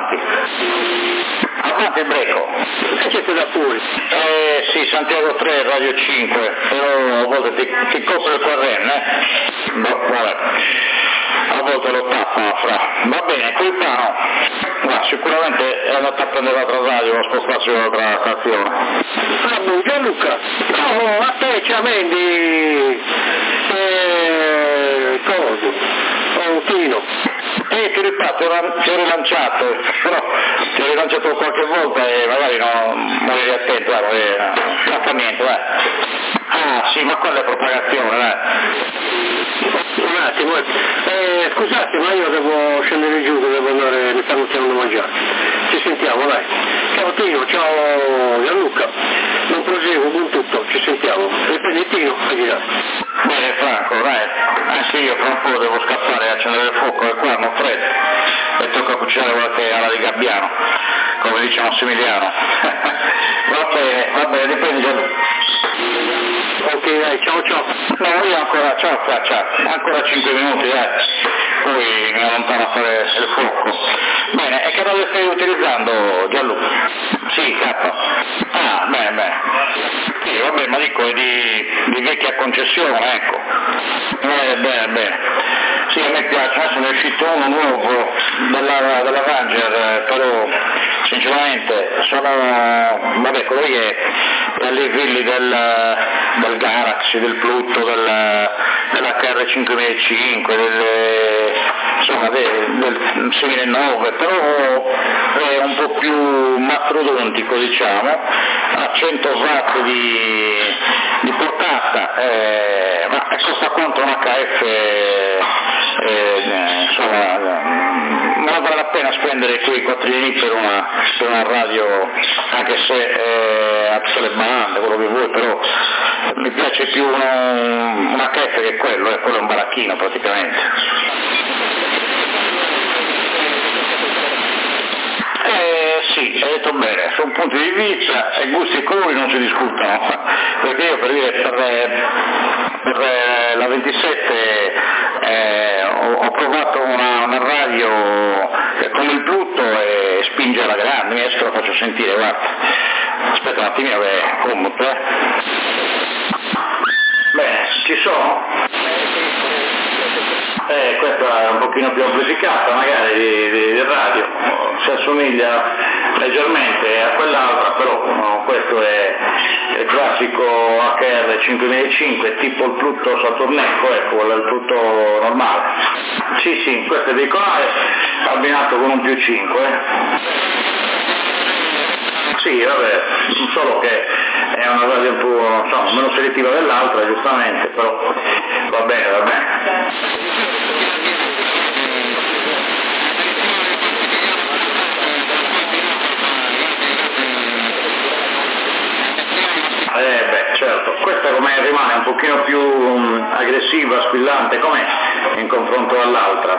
avanti. Avanti il Breco. E siete da fuori? Sì, Santiago 3, Radio 5, però a volte ti copre il quarrello, vabbè. A volte lo tappa va bene, Colpano, ma sicuramente è andato a prendere l'altra radio, a spostarsi un'altra stazione. Gianluca, no, a te c'è Mendi, Tino. Ti ripeto, ti ho rilanciato, però ti ho rilanciato qualche volta e magari non eri attento, non fa niente, Ah sì, ma quella è propagazione, Un attimo, scusate, ma io devo scendere giù, devo andare, mi stanno chiamando a mangiare. Ci sentiamo, dai. Ciao Tino, ciao Gianluca. Non proseguo con tutto, ci sentiamo. Riprendi Tino, a girare. Bene Franco, dai, anche io fra un po' devo scappare a accendere il fuoco e qua non freddo e tocca cucinare qualche ala di gabbiano, come dice Massimiliano. Va bene, riprendi Gianluca. Ok, dai, ciao. No, io ancora, ciao, ancora 5 minuti, poi mi allontano a fare il fuoco. Bene, e che radio stai utilizzando Gianluca? Sì, K. Ah, bene. Sì, vabbè, ma dico, è di vecchia concessione, ecco. Bene. Sì, a me piace, adesso ne è uscito uno nuovo della Ranger, però sinceramente sono, quelli che dalle villi del Galaxy, del Pluto, dell'HR 5005, del 6009, però è un po' più mastrodontico, diciamo, a 100 watt di portata, ma costa quanto un HF, non vale la pena spendere quei quattrini per una radio, anche se ha tutte le bande, quello che vuoi, però mi piace più un HF che quello è un baracchino praticamente. Sì, hai detto bene, sono punti di vista e gusti e colori non si discutono, perché io per la 27 ho provato una radio come il Pluto e spinge alla grande, adesso la faccio sentire, guarda, aspetta un attimino che commuto, Bene, ci sono? Questa è un pochino più amplificata magari di radio, si assomiglia leggermente a quell'altra, però questo è il classico HR 5005 tipo il Pluto Saturnecco, quello è il Pluto normale. Sì, questo è veicolare abbinato con un più 5. Sì, vabbè, solo che è una radio un po' meno selettiva dell'altra, giustamente, però va bene. Certo, questa come rimane un pochino più aggressiva, squillante, com'è in confronto all'altra?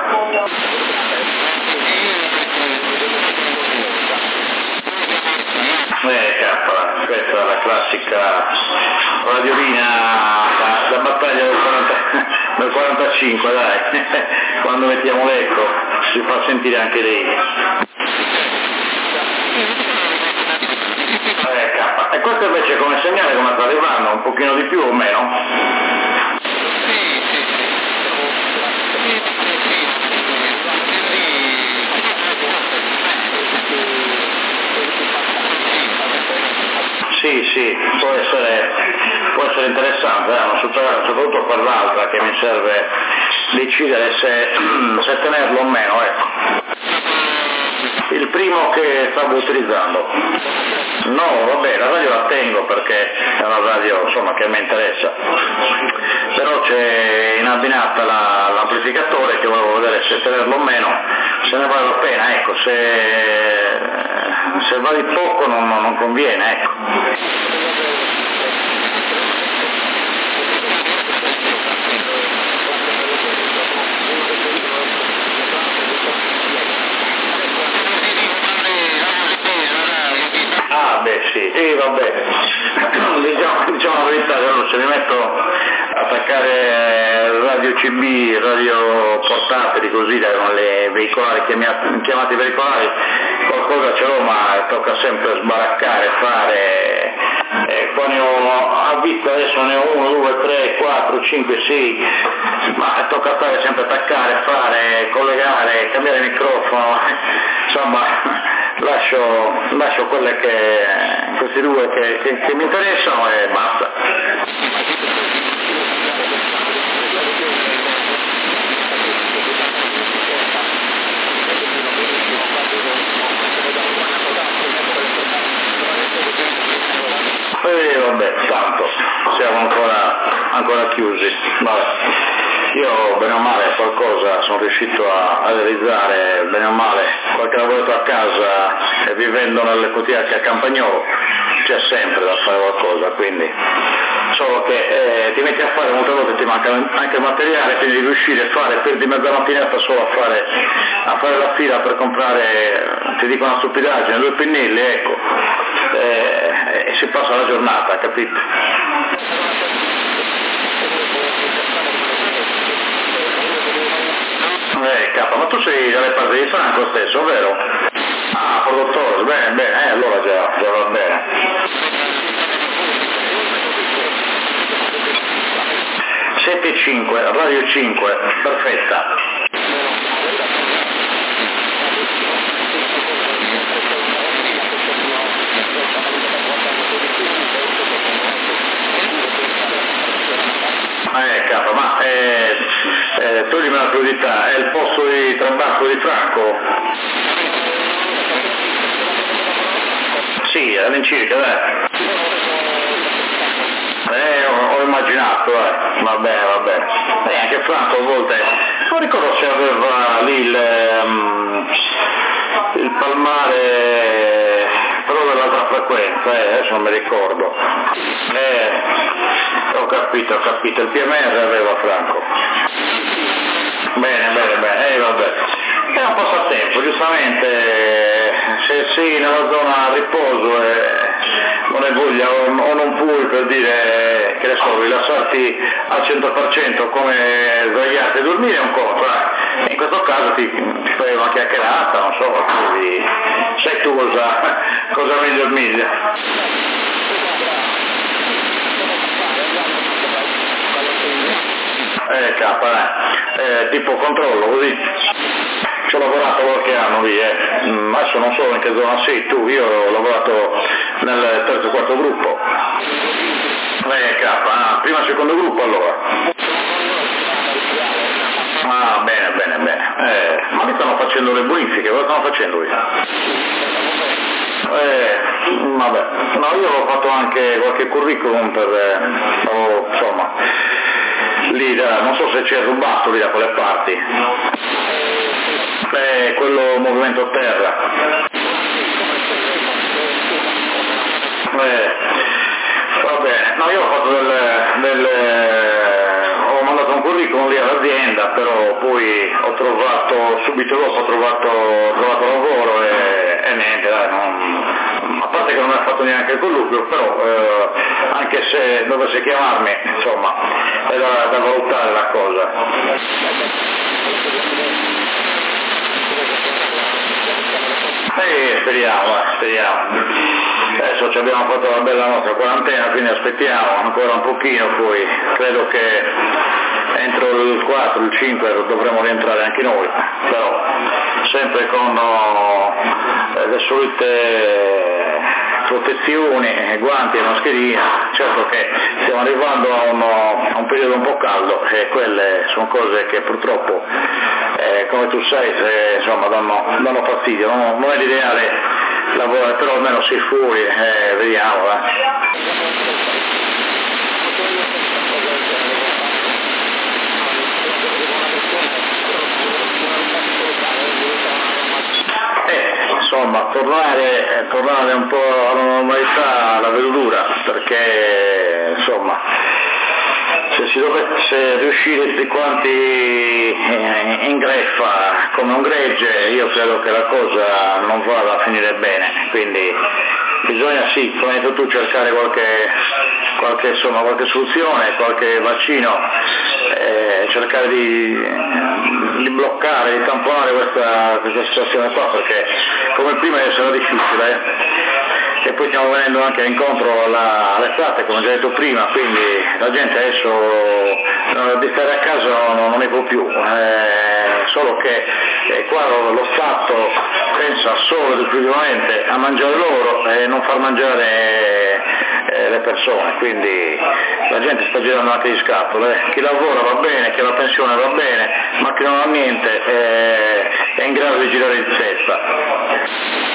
Questa è la classica radiolina da battaglia del 45, dai, quando mettiamo l'eco si fa sentire anche lei. E questo invece come segnale come sta arrivando? Un pochino di più o meno? Sì, può essere interessante, soprattutto per l'altra che mi serve decidere se tenerlo o meno, ecco. Il primo che stavo utilizzando. No, vabbè, la radio la tengo perché è una radio che mi interessa, però c'è in abbinata l'amplificatore che volevo vedere se tenerlo o meno, se ne vale la pena, ecco, se va di poco non conviene, ecco. Sì, vabbè, diciamo la verità, se mi metto a attaccare radio CB, radio portatili così, le veicolari, chiamati veicolari, qualcosa ce l'ho, ma tocca sempre sbaraccare, fare, qua ne ho a vista, adesso ne ho 1, 2, 3, 4, 5, 6, ma tocca stare sempre attaccare, fare, collegare, cambiare il microfono, insomma lascio quelle questi due che mi interessano e basta. Vabbè, tanto siamo ancora chiusi. Vabbè. Io bene o male qualcosa sono riuscito a realizzare, bene o male qualche lavorato a casa e vivendo nelle QTH a Campagnolo c'è sempre da fare qualcosa, quindi solo che ti metti a fare molte volte, ti manca anche il materiale, quindi riuscire a fare, perdi mezza mattinata solo a fare la fila per comprare, ti dico una stupidaggine, 2 pennelli, ecco, e si passa la giornata, capito? Ma tu sei dalle parti di Franco stesso, vero? Ah, produttore, bene, allora già va bene. Sette 5, Radio 5, perfetta. Ma toglimi la curiosità, è il posto di trabacco di Franco? Sì, all'incirca, dai. Ho immaginato, va bene. Anche Franco a volte, non ricordo se aveva lì il palmare, però dell'altra frequenza, adesso non mi ricordo. Ho capito, il PMR aveva Franco. Bene, vabbè. È un passatempo, giustamente, se sei nella zona a riposo e non hai voglia o non puoi, per dire, che ne so, rilassarti al 100% come svegliarti e dormire è un conto, in questo caso ti fai una chiacchierata, non so, quindi sai tu cosa meglio. Tipo controllo, così. Ci ho lavorato qualche anno lì, adesso non so in che zona sei tu, io ho lavorato nel terzo e quarto gruppo. Prima e secondo gruppo allora. Bene. Ma mi stanno facendo le bonifiche, cosa stanno facendo lì? Vabbè, no, io ho fatto anche qualche curriculum insomma, lì non so se c'è rubato lì da quelle parti. Quello Movimento Terra. Va bene, no, io ho fatto ho mandato un curriculum lì all'azienda, però poi subito dopo ho trovato lavoro e niente, dai, a parte che non mi ha fatto neanche il colloquio, però anche se dovesse chiamarmi, insomma, è da valutare la cosa. Speriamo. Adesso ci abbiamo fatto la bella nostra quarantena, quindi aspettiamo ancora un pochino, poi credo che entro il 4, il 5 dovremo rientrare anche noi, però sempre con le solite protezioni, guanti e mascherina. Certo che stiamo arrivando a un periodo un po' caldo e quelle sono cose che purtroppo, come tu sai, insomma, danno fastidio, non è l'ideale lavorare, però almeno sei fuori, vediamo. Insomma, tornare un po' alla normalità, la vedo dura, perché insomma, se si dovesse riuscire tutti quanti in greffa come un gregge, io credo che la cosa non vada a finire bene, quindi bisogna sì, come hai detto tu, cercare qualche soluzione, qualche vaccino cercare di bloccare, di tamponare questa situazione qua, perché come prima sarà difficile, e poi stiamo venendo anche incontro all'estate, come già detto prima, quindi la gente adesso di stare a casa non ne può più, solo che qua lo Stato pensa solo ed esclusivamente a mangiare loro e non far mangiare le persone, quindi la gente sta girando anche di scatole, chi lavora va bene, chi ha la pensione va bene, ma chi non ha niente è in grado di girare di testa.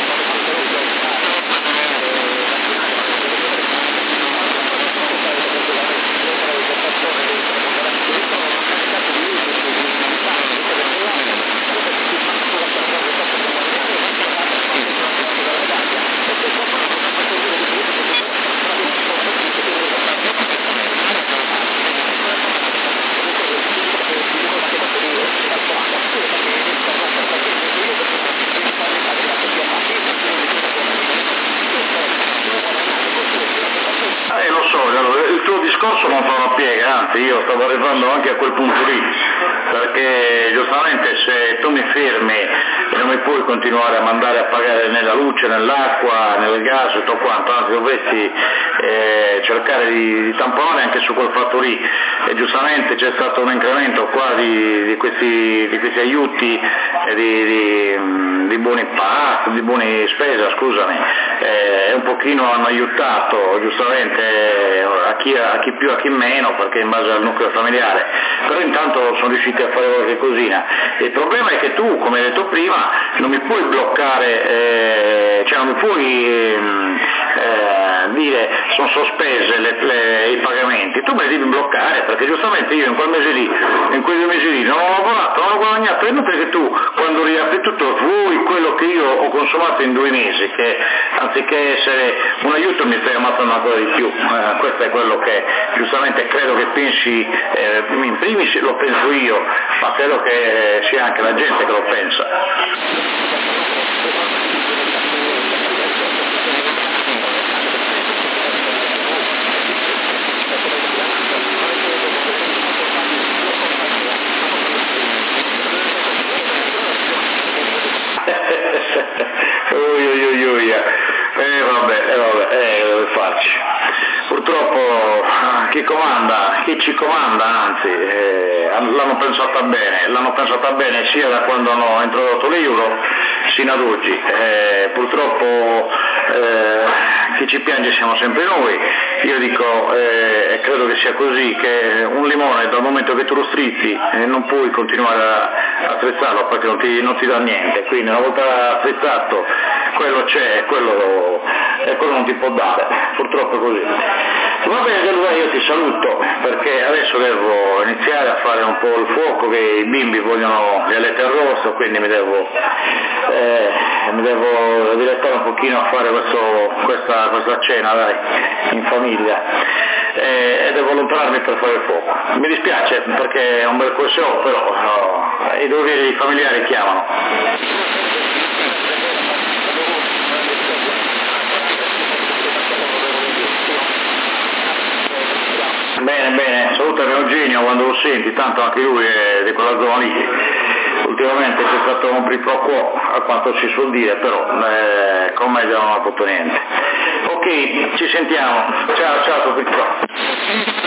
Lo so, il tuo discorso non fa una piega, anzi io stavo arrivando anche a quel punto lì, perché giustamente se tu mi fermi e non mi puoi continuare a mandare a pagare nella luce, nell'acqua, nel gas e tutto quanto, anzi dovresti cercare di tamponare anche su quel fatto lì, e giustamente c'è stato un incremento qua di questi aiuti, di buoni pasto, di buoni spesa, scusami, un pochino hanno aiutato giustamente a chi più a chi meno, perché in base al nucleo familiare, però intanto sono riusciti a fare qualche cosina. Il problema è che tu, come hai detto prima, non mi puoi bloccare, cioè non mi puoi dire sono sospese i pagamenti, tu me li devi bloccare, perché giustamente io in quei 2 mesi lì non ho lavorato, non ho guadagnato, e non perché tu quando riapri tutto vuoi quello che io ho consumato in 2 mesi, che anziché essere un aiuto mi stai ammazzando ancora di più. Questo è quello che giustamente credo che pensi, in primis lo penso io, ma credo che sia anche la gente che lo pensa. Dove farci? Purtroppo chi ci comanda anzi l'hanno pensata bene sia da quando hanno introdotto l'euro sino ad oggi, purtroppo chi ci piange siamo sempre noi. Io dico e credo che sia così, che un limone dal momento che tu lo strizzi non puoi continuare a strizzarlo, perché non ti dà niente, quindi una volta strizzato quello c'è, quello non ti può dare, purtroppo è così. Va bene, allora io ti saluto, perché adesso devo iniziare a fare un po' il fuoco, che i bimbi vogliono le alette arrosto, quindi mi devo dilettare un pochino a fare questa cena, dai, in famiglia, e devo allontanarmi per fare il fuoco. Mi dispiace perché è un bel QSO, però no, i doveri familiari chiamano. Bene, salutami Eugenio quando lo senti, tanto anche lui è di quella zona lì. Ultimamente c'è stato un quid pro quo, a quanto si suol dire, però con me già non ha fatto niente. Ok, ci sentiamo, ciao quid pro.